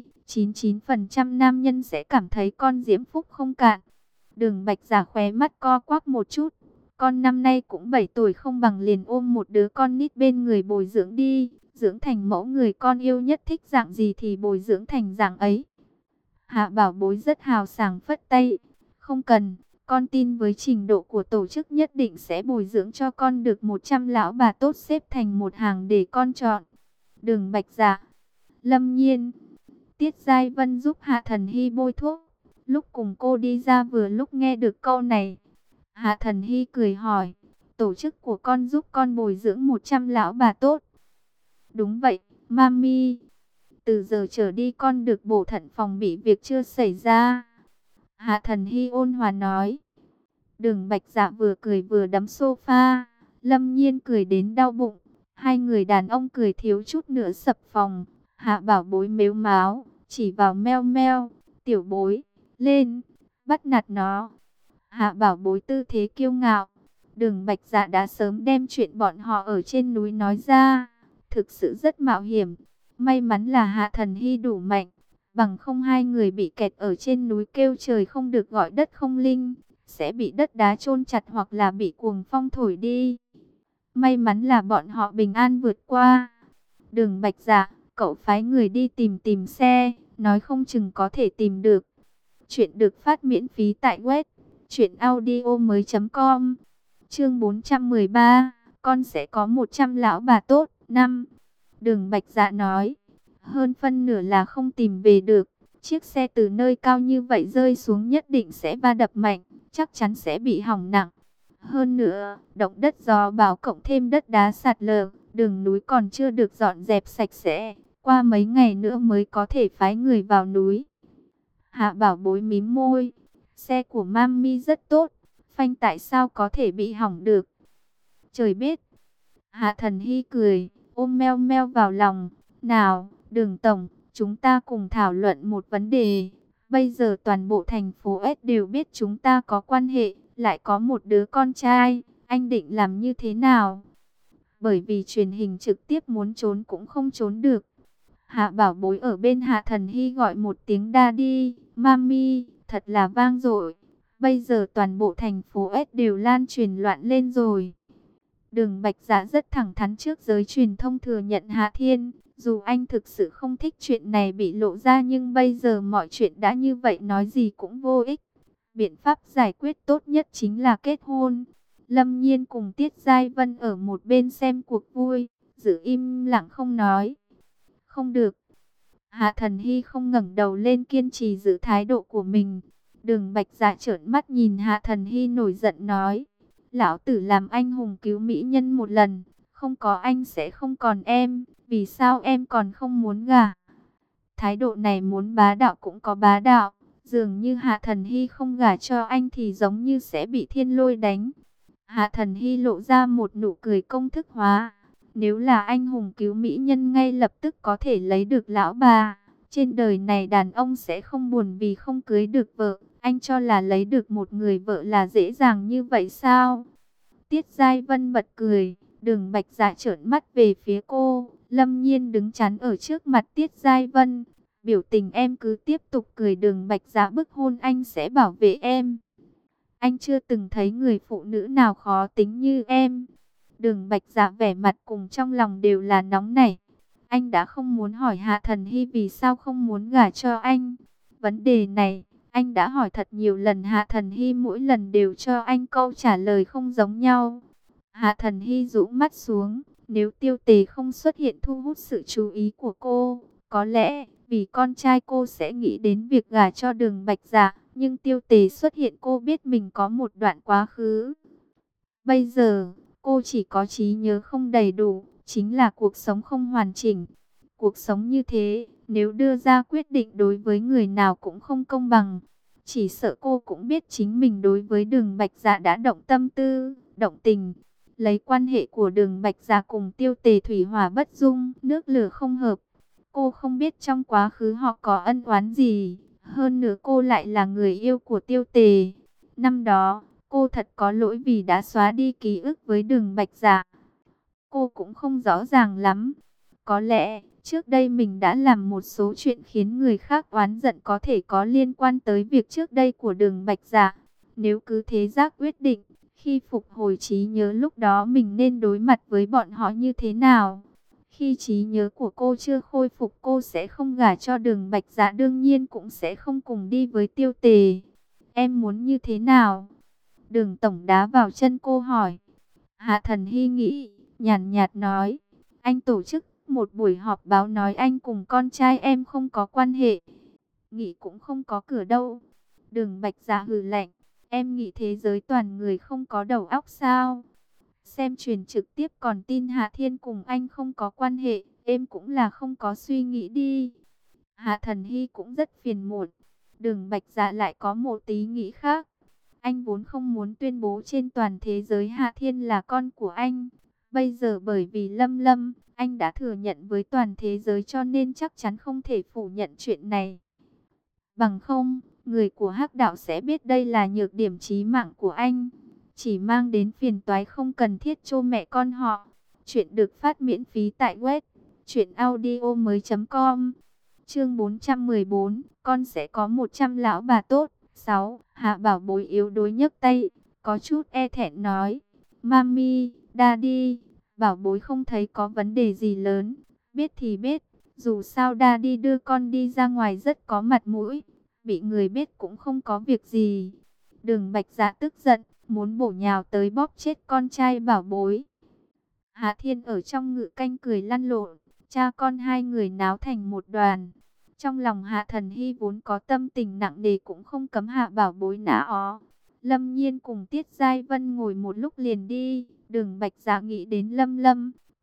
99% nam nhân sẽ cảm thấy con diễm phúc không cạn. Đường Bạch Giả khóe mắt co quắp một chút. Con năm nay cũng 7 tuổi, không bằng liền ôm một đứa con nít bên người bồi dưỡng đi. Dưỡng thành mẫu người con yêu nhất, thích dạng gì thì bồi dưỡng thành dạng ấy. Hạ Bảo Bối rất hào sảng phất tay. Không cần, con tin với trình độ của tổ chức nhất định sẽ bồi dưỡng cho con được 100 lão bà tốt, xếp thành một hàng để con chọn. Đường Bạch Dạ, Lâm Nhiên. Tiết Giai Vân giúp Hạ Thần Hy bôi thuốc. Lúc cùng cô đi ra vừa lúc nghe được câu này. Hạ Thần Hy cười hỏi, tổ chức của con giúp con bồi dưỡng 100 lão bà tốt. Đúng vậy, Mami. Từ giờ trở đi con được bổ thận, phòng bị việc chưa xảy ra. Hạ Thần Hy ôn hòa nói. Đường Bạch Dạ vừa cười vừa đấm sofa. Lâm Nhiên cười đến đau bụng. Hai người đàn ông cười thiếu chút nữa sập phòng. Hạ Bảo Bối mếu máo, chỉ vào Meo Meo. Tiểu Bối, lên, bắt nạt nó. Hạ Bảo Bối tư thế kiêu ngạo. Đường Bạch Dạ đã sớm đem chuyện bọn họ ở trên núi nói ra. Thực sự rất mạo hiểm. May mắn là Hạ Thần Hy đủ mạnh. Bằng không hai người bị kẹt ở trên núi kêu trời không được gọi đất không linh, sẽ bị đất đá chôn chặt hoặc là bị cuồng phong thổi đi. May mắn là bọn họ bình an vượt qua. Đường Bạch Dạ, cậu phái người đi tìm xe, nói không chừng có thể tìm được. Chuyện được phát miễn phí tại web truyệnaudiomoi.com. Chương 413, con sẽ có 100 lão bà tốt. 5. Đường Bạch Dạ nói, hơn phân nửa là không tìm về được. Chiếc xe từ nơi cao như vậy rơi xuống nhất định sẽ va đập mạnh, chắc chắn sẽ bị hỏng nặng. Hơn nữa, động đất gió bão cộng thêm đất đá sạt lở, Đường núi còn chưa được dọn dẹp sạch sẽ, qua mấy ngày nữa mới có thể phái người vào núi. Hạ Bảo Bối mím môi, xe của Mami rất tốt, phanh tại sao có thể bị hỏng được? Trời biết. Hạ Thần Hy cười, ôm Meo Meo vào lòng. Nào, Đường Tổng, chúng ta cùng thảo luận một vấn đề. Bây giờ toàn bộ thành phố S đều biết chúng ta có quan hệ, lại có một đứa con trai. Anh định làm như thế nào? Bởi vì truyền hình trực tiếp muốn trốn cũng không trốn được. Hạ Bảo Bối ở bên Hạ Thần Hy gọi một tiếng Daddy, Mami, thật là vang dội. Bây giờ toàn bộ thành phố S đều lan truyền loạn lên rồi. Đường Bạch Dạ rất thẳng thắn trước giới truyền thông thừa nhận Hạ Thiên, dù anh thực sự không thích chuyện này bị lộ ra nhưng bây giờ mọi chuyện đã như vậy nói gì cũng vô ích. Biện pháp giải quyết tốt nhất chính là kết hôn. Lâm Nhiên cùng Tiết Giai Vân ở một bên xem cuộc vui, giữ im lặng không nói. Không được. Hạ Thần Hy không ngẩng đầu lên kiên trì giữ thái độ của mình. Đường Bạch Dạ trợn mắt nhìn Hạ Thần Hy nổi giận nói. Lão tử làm anh hùng cứu mỹ nhân một lần, không có anh sẽ không còn em, vì sao em còn không muốn gả? Thái độ này muốn bá đạo cũng có bá đạo, dường như Hạ Thần Hy không gả cho anh thì giống như sẽ bị thiên lôi đánh. Hạ Thần Hy lộ ra một nụ cười công thức hóa. Nếu là anh hùng cứu mỹ nhân ngay lập tức có thể lấy được lão bà. Trên đời này đàn ông sẽ không buồn vì không cưới được vợ. Anh cho là lấy được một người vợ là dễ dàng như vậy sao? Tiết Giai Vân bật cười. Đường Bạch Dạ trợn mắt về phía cô. Lâm Nhiên đứng chắn ở trước mặt Tiết Giai Vân. Biểu tình em cứ tiếp tục cười. Đường Bạch Dạ bức hôn anh sẽ bảo vệ em. Anh chưa từng thấy người phụ nữ nào khó tính như em. Đường Bạch Dạ vẻ mặt cùng trong lòng đều là nóng nảy. Anh đã không muốn hỏi Hạ Thần Hy vì sao không muốn gả cho anh. Vấn đề này, anh đã hỏi thật nhiều lần. Hạ Thần Hy mỗi lần đều cho anh câu trả lời không giống nhau. Hạ Thần Hy rũ mắt xuống. Nếu Tiêu Tề không xuất hiện thu hút sự chú ý của cô, có lẽ vì con trai cô sẽ nghĩ đến việc gả cho Đường Bạch Dạ. Nhưng Tiêu Tề xuất hiện cô biết mình có một đoạn quá khứ. Bây giờ, cô chỉ có trí nhớ không đầy đủ, chính là cuộc sống không hoàn chỉnh. Cuộc sống như thế, nếu đưa ra quyết định đối với người nào cũng không công bằng. Chỉ sợ cô cũng biết chính mình đối với Đường Bạch Dạ đã động tâm tư, động tình. Lấy quan hệ của Đường Bạch Dạ cùng Tiêu Tề thủy hỏa bất dung, nước lửa không hợp. Cô không biết trong quá khứ họ có ân oán gì. Hơn nữa cô lại là người yêu của Tiêu Tề. Năm đó, cô thật có lỗi vì đã xóa đi ký ức với Đường Bạch Dạ. Cô cũng không rõ ràng lắm. Có lẽ, trước đây mình đã làm một số chuyện khiến người khác oán giận có thể có liên quan tới việc trước đây của Đường Bạch Dạ. Nếu cứ thế giác quyết định, khi phục hồi trí nhớ lúc đó mình nên đối mặt với bọn họ như thế nào? Khi trí nhớ của cô chưa khôi phục cô sẽ không gả cho Đường Bạch Dạ, đương nhiên cũng sẽ không cùng đi với Tiêu Tề. Em muốn như thế nào? Đường Tổng đá vào chân cô hỏi. Hạ Thần Hy nghĩ, nhàn nhạt nói. Anh tổ chức một buổi họp báo nói anh cùng con trai em không có quan hệ. Nghĩ cũng không có cửa đâu. Đường Bạch Dạ hừ lạnh. Em nghĩ thế giới toàn người không có đầu óc sao? Xem truyền trực tiếp còn tin Hạ Thiên cùng anh không có quan hệ. Em cũng là không có suy nghĩ đi. Hạ Thần Hy cũng rất phiền muộn. Đường Bạch Dạ lại có một tí nghĩ khác. Anh vốn không muốn tuyên bố trên toàn thế giới Hạ Thiên là con của anh. Bây giờ bởi vì Lâm Lâm, anh đã thừa nhận với toàn thế giới cho nên chắc chắn không thể phủ nhận chuyện này. Bằng không, người của Hắc Đạo sẽ biết đây là nhược điểm chí mạng của anh. Chỉ mang đến phiền toái không cần thiết cho mẹ con họ. Chuyện được phát miễn phí tại web truyệnaudiomoi.com. Chương 414, con sẽ có 100 lão bà tốt. 6. Hạ Bảo Bối yếu đuối nhấc tay, có chút e thẹn nói. Mami, Daddy, Bảo Bối không thấy có vấn đề gì lớn. Biết thì biết, dù sao Daddy đưa con đi ra ngoài rất có mặt mũi. Bị người biết cũng không có việc gì. Đường Bạch Dạ tức giận, muốn bổ nhào tới bóp chết con trai Bảo Bối. Hạ Thiên ở trong ngự canh cười lăn lộn, cha con hai người náo thành một đoàn. Trong lòng Hạ Thần Hy vốn có tâm tình nặng nề cũng không cấm Hạ Bảo Bối nã ó. Lâm Nhiên cùng Tiết Giai Vân ngồi một lúc liền đi. Đường Bạch Dạ nghĩ đến Lâm Lâm,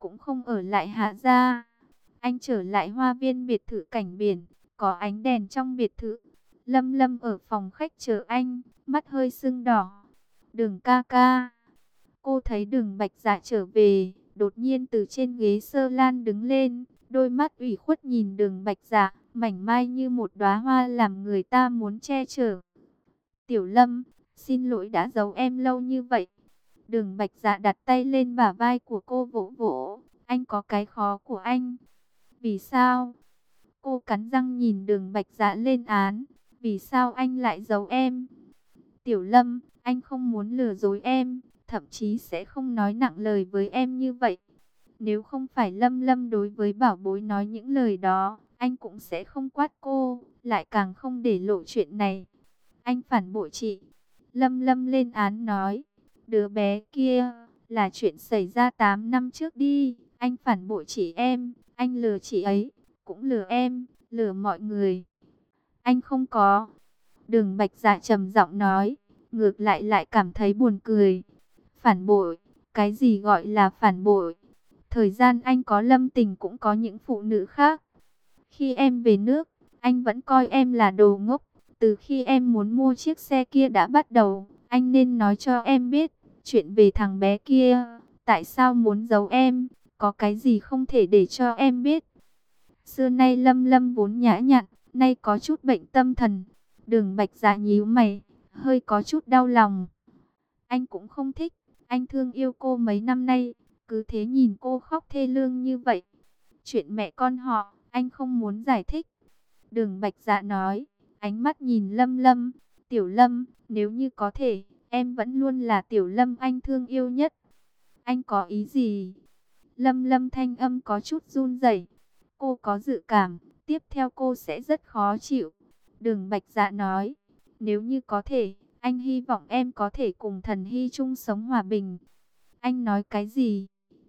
cũng không ở lại Hạ gia. Anh trở lại hoa viên biệt thự cảnh biển, có ánh đèn trong biệt thự. Lâm Lâm ở phòng khách chờ anh, mắt hơi sưng đỏ. Đường ca ca. Cô thấy Đường Bạch Dạ trở về, đột nhiên từ trên ghế sơ lan đứng lên, đôi mắt ủy khuất nhìn Đường Bạch Dạ, mảnh mai như một đóa hoa làm người ta muốn che chở. Tiểu Lâm, xin lỗi đã giấu em lâu như vậy. Đường Bạch Dạ đặt tay lên bả vai của cô vỗ vỗ, anh có cái khó của anh. Vì sao? Cô cắn răng nhìn Đường Bạch Dạ lên án, vì sao anh lại giấu em? Tiểu Lâm, anh không muốn lừa dối em, thậm chí sẽ không nói nặng lời với em như vậy. Nếu không phải Lâm Lâm đối với bảo bối nói những lời đó, anh cũng sẽ không quát cô, lại càng không để lộ chuyện này. Anh phản bội chị. Lâm Lâm lên án nói, đứa bé kia là chuyện xảy ra 8 năm trước đi. Anh phản bội chị em, anh lừa chị ấy, cũng lừa em, lừa mọi người. Anh không có. Đường Bạch Dạ trầm giọng nói, ngược lại lại cảm thấy buồn cười. Phản bội, cái gì gọi là phản bội? Thời gian anh có Lâm Tình cũng có những phụ nữ khác. Khi em về nước, anh vẫn coi em là đồ ngốc. Từ khi em muốn mua chiếc xe kia đã bắt đầu, anh nên nói cho em biết chuyện về thằng bé kia. Tại sao muốn giấu em? Có cái gì không thể để cho em biết? Xưa nay Lâm Lâm vốn nhã nhặn, nay có chút bệnh tâm thần. Đường Bạch Dạ nhíu mày, hơi có chút đau lòng. Anh cũng không thích, anh thương yêu cô mấy năm nay, cứ thế nhìn cô khóc thê lương như vậy. Chuyện mẹ con họ, anh không muốn giải thích. Đường Bạch Dạ nói, ánh mắt nhìn Lâm Lâm. Tiểu Lâm, nếu như có thể, em vẫn luôn là Tiểu Lâm anh thương yêu nhất. Anh có ý gì? Lâm Lâm thanh âm có chút run rẩy. Cô có dự cảm, tiếp theo cô sẽ rất khó chịu. Đường Bạch Dạ nói, nếu như có thể, anh hy vọng em có thể cùng Thần Hy chung sống hòa bình. Anh nói cái gì?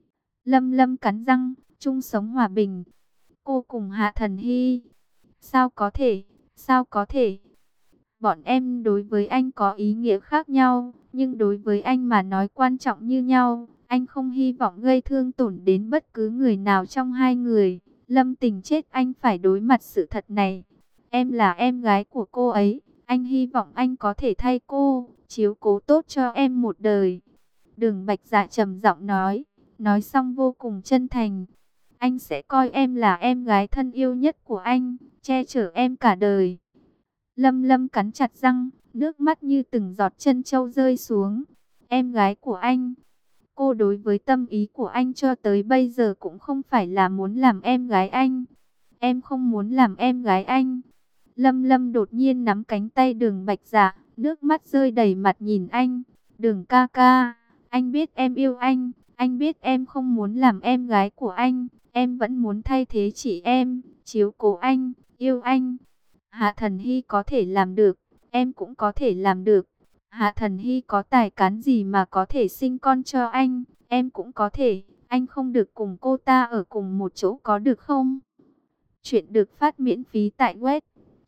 Lâm Lâm cắn răng, chung sống hòa bình. Cô cùng Hạ Thần Hy. Sao có thể? Sao có thể? Bọn em đối với anh có ý nghĩa khác nhau, nhưng đối với anh mà nói quan trọng như nhau. Anh không hy vọng gây thương tổn đến bất cứ người nào trong hai người. Lâm Tình chết anh phải đối mặt sự thật này. Em là em gái của cô ấy. Anh hy vọng anh có thể thay cô, chiếu cố tốt cho em một đời. Đường Bạch Dạ trầm giọng nói xong vô cùng chân thành. Anh sẽ coi em là em gái thân yêu nhất của anh, che chở em cả đời. Lâm Lâm cắn chặt răng, nước mắt như từng giọt trân châu rơi xuống. Em gái của anh. Cô đối với tâm ý của anh cho tới bây giờ cũng không phải là muốn làm em gái anh. Em không muốn làm em gái anh. Lâm Lâm đột nhiên nắm cánh tay Đường Bạch Dạ, nước mắt rơi đầy mặt nhìn anh. Đường ca ca, anh biết em yêu anh biết em không muốn làm em gái của anh. Em vẫn muốn thay thế chị em, chiếu cố anh, yêu anh. Hạ Thần Hy có thể làm được, em cũng có thể làm được. Hạ Thần Hy có tài cán gì mà có thể sinh con cho anh, em cũng có thể. Anh không được cùng cô ta ở cùng một chỗ có được không? Chuyện được phát miễn phí tại web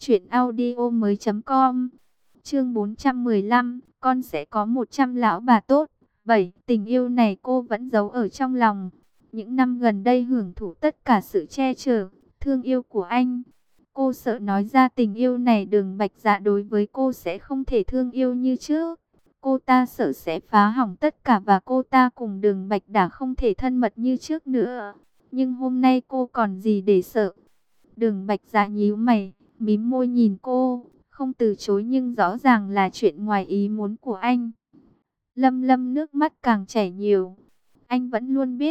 truyệnaudiomoi.com. Chương 415, con sẽ có 100 lão bà tốt. 7. Tình yêu này cô vẫn giấu ở trong lòng. Những năm gần đây hưởng thụ tất cả sự che chở, thương yêu của anh. Cô sợ nói ra tình yêu này Đường Bạch Dạ đối với cô sẽ không thể thương yêu như trước. Cô ta sợ sẽ phá hỏng tất cả và cô ta cùng Đường Bạch đã không thể thân mật như trước nữa. Nhưng hôm nay cô còn gì để sợ? Đường Bạch Dạ nhíu mày, mím môi nhìn cô, không từ chối nhưng rõ ràng là chuyện ngoài ý muốn của anh. Lâm Lâm nước mắt càng chảy nhiều. Anh vẫn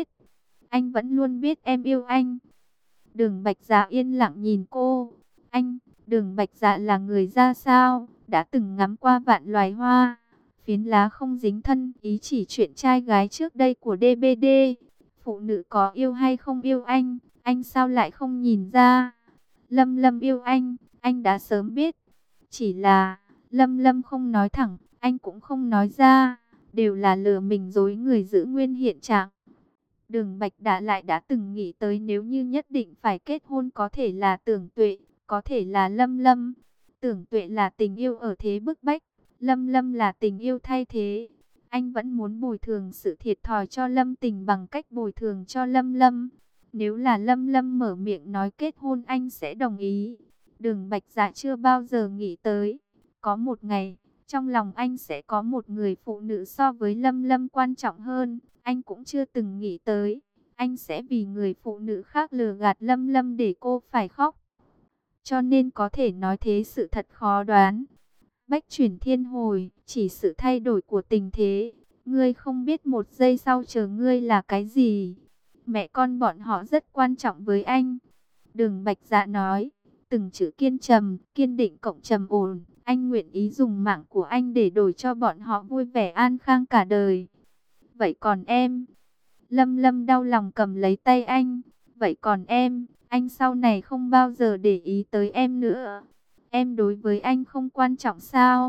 luôn biết em yêu anh. Đường Bạch Dạ yên lặng nhìn cô. Đường Bạch Dạ là người ra sao? Đã từng ngắm qua vạn loài hoa, phiến lá không dính thân, ý chỉ chuyện trai gái trước đây của DBD. Phụ nữ có yêu hay không yêu anh sao lại không nhìn ra? Lâm Lâm yêu anh đã sớm biết. Chỉ là Lâm Lâm không nói thẳng, anh cũng không nói ra, đều là lừa mình dối người giữ nguyên hiện trạng. Đường Bạch đã từng nghĩ tới nếu như nhất định phải kết hôn có thể là Tưởng Tuệ, có thể là Lâm Lâm. Tưởng Tuệ là tình yêu ở thế bức bách, Lâm Lâm là tình yêu thay thế. Anh vẫn muốn bồi thường sự thiệt thòi cho Lâm Tình bằng cách bồi thường cho Lâm Lâm. Nếu là Lâm Lâm mở miệng nói kết hôn anh sẽ đồng ý. Đường Bạch Dạ chưa bao giờ nghĩ tới. Có một ngày, trong lòng anh sẽ có một người phụ nữ so với Lâm Lâm quan trọng hơn. Anh cũng chưa từng nghĩ tới. Anh sẽ vì người phụ nữ khác lừa gạt Lâm Lâm để cô phải khóc. Cho nên có thể nói thế sự thật khó đoán. Bách chuyển thiên hồi, chỉ sự thay đổi của tình thế. Ngươi không biết một giây sau chờ ngươi là cái gì. Mẹ con bọn họ rất quan trọng với anh. Đường Bạch Dạ nói, từng chữ kiên trầm, kiên định cộng trầm ổn. Anh nguyện ý dùng mạng của anh để đổi cho bọn họ vui vẻ an khang cả đời. Vậy còn em? Lâm Lâm đau lòng cầm lấy tay anh. Vậy còn em, anh sau này không bao giờ để ý tới em nữa. Em đối với anh không quan trọng sao?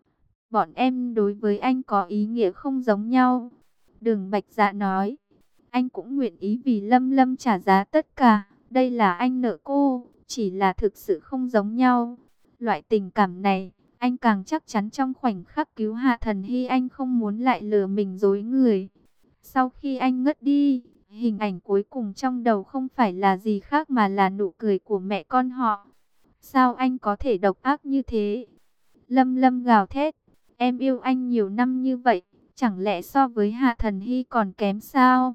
Bọn em đối với anh có ý nghĩa không giống nhau. Đường Bạch Dạ nói, anh cũng nguyện ý vì Lâm Lâm trả giá tất cả. Đây là anh nợ cô, chỉ là thực sự không giống nhau. Loại tình cảm này, anh càng chắc chắn trong khoảnh khắc cứu Hạ Thần Hy anh không muốn lại lừa mình dối người. Sau khi anh ngất đi, hình ảnh cuối cùng trong đầu không phải là gì khác mà là nụ cười của mẹ con họ. Sao anh có thể độc ác như thế? Lâm Lâm gào thét, em yêu anh nhiều năm như vậy, chẳng lẽ so với Hạ Thần Hy còn kém sao?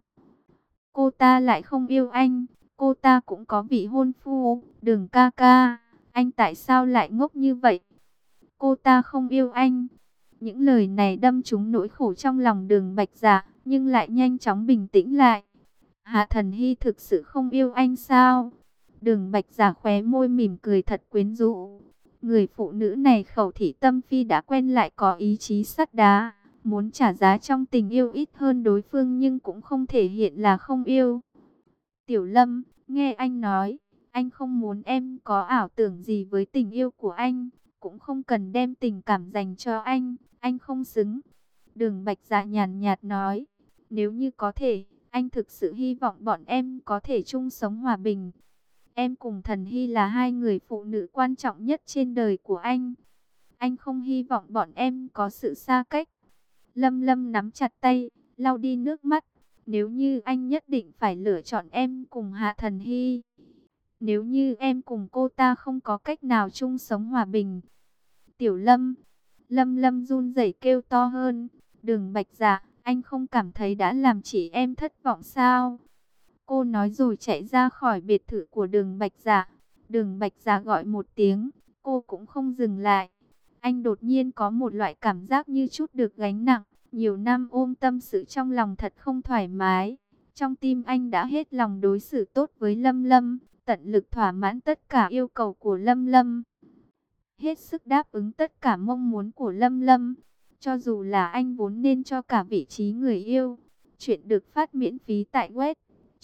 Cô ta lại không yêu anh, cô ta cũng có vị hôn phu, Đường ca ca, anh tại sao lại ngốc như vậy? Cô ta không yêu anh. Những lời này đâm trúng nỗi khổ trong lòng Đường Bạch Dạ, nhưng lại nhanh chóng bình tĩnh lại. Hạ Thần Hy thực sự không yêu anh sao? Đường Bạch Dạ khóe môi mỉm cười thật quyến rũ. Người phụ nữ này khẩu thị tâm phi đã quen lại có ý chí sắt đá. Muốn trả giá trong tình yêu ít hơn đối phương nhưng cũng không thể hiện là không yêu. Tiểu Lâm, nghe anh nói, anh không muốn em có ảo tưởng gì với tình yêu của anh. Cũng không cần đem tình cảm dành cho anh không xứng. Đường Bạch Dạ nhàn nhạt nói, nếu như có thể, anh thực sự hy vọng bọn em có thể chung sống hòa bình. Em cùng Thần Hy là hai người phụ nữ quan trọng nhất trên đời của anh. Anh không hy vọng bọn em có sự xa cách. Lâm Lâm nắm chặt tay, lau đi nước mắt. Nếu như anh nhất định phải lựa chọn em cùng Hạ Thần Hy. Nếu như em cùng cô ta không có cách nào chung sống hòa bình. Tiểu Lâm, Lâm Lâm run rẩy kêu to hơn. Đường Bạch Dạ, anh không cảm thấy đã làm chị em thất vọng sao? Cô nói rồi chạy ra khỏi biệt thự của Đường Bạch Dạ. Đường Bạch Dạ gọi một tiếng, cô cũng không dừng lại. Anh đột nhiên có một loại cảm giác như chút được gánh nặng. Nhiều năm ôm tâm sự trong lòng thật không thoải mái. Trong tim anh đã hết lòng đối xử tốt với Lâm Lâm, tận lực thỏa mãn tất cả yêu cầu của Lâm Lâm. Hết sức đáp ứng tất cả mong muốn của Lâm Lâm. Cho dù là anh vốn nên cho cả vị trí người yêu. Chuyện được phát miễn phí tại web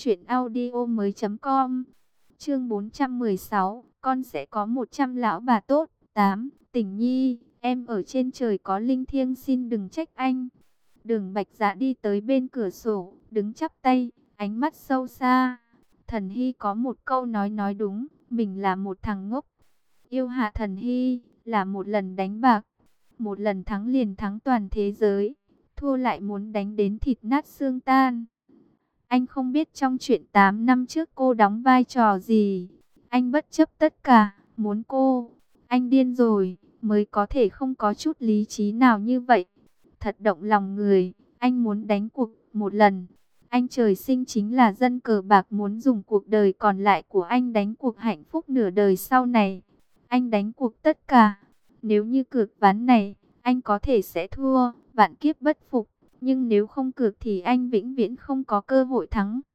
truyệnaudiomoi.com. Chương 416, con sẽ có 100 lão bà tốt. 8. Tình Nhi, em ở trên trời có linh thiêng xin đừng trách anh. Đường Bạch Dạ đi tới bên cửa sổ, đứng chắp tay, ánh mắt sâu xa. Thần Hy có một câu nói đúng, mình là một thằng ngốc. Yêu Hạ Thần Hy là một lần đánh bạc, một lần thắng liền thắng toàn thế giới, thua lại muốn đánh đến thịt nát xương tan. Anh không biết trong chuyện 8 năm trước cô đóng vai trò gì. Anh bất chấp tất cả, muốn cô. Anh điên rồi, mới có thể không có chút lý trí nào như vậy. Thật động lòng người, anh muốn đánh cuộc một lần. Anh trời sinh chính là dân cờ bạc muốn dùng cuộc đời còn lại của anh đánh cuộc hạnh phúc nửa đời sau này. Anh đánh cuộc tất cả. Nếu như cược ván này, anh có thể sẽ thua, vạn kiếp bất phục. Nhưng nếu không cược thì anh vĩnh viễn không có cơ hội thắng.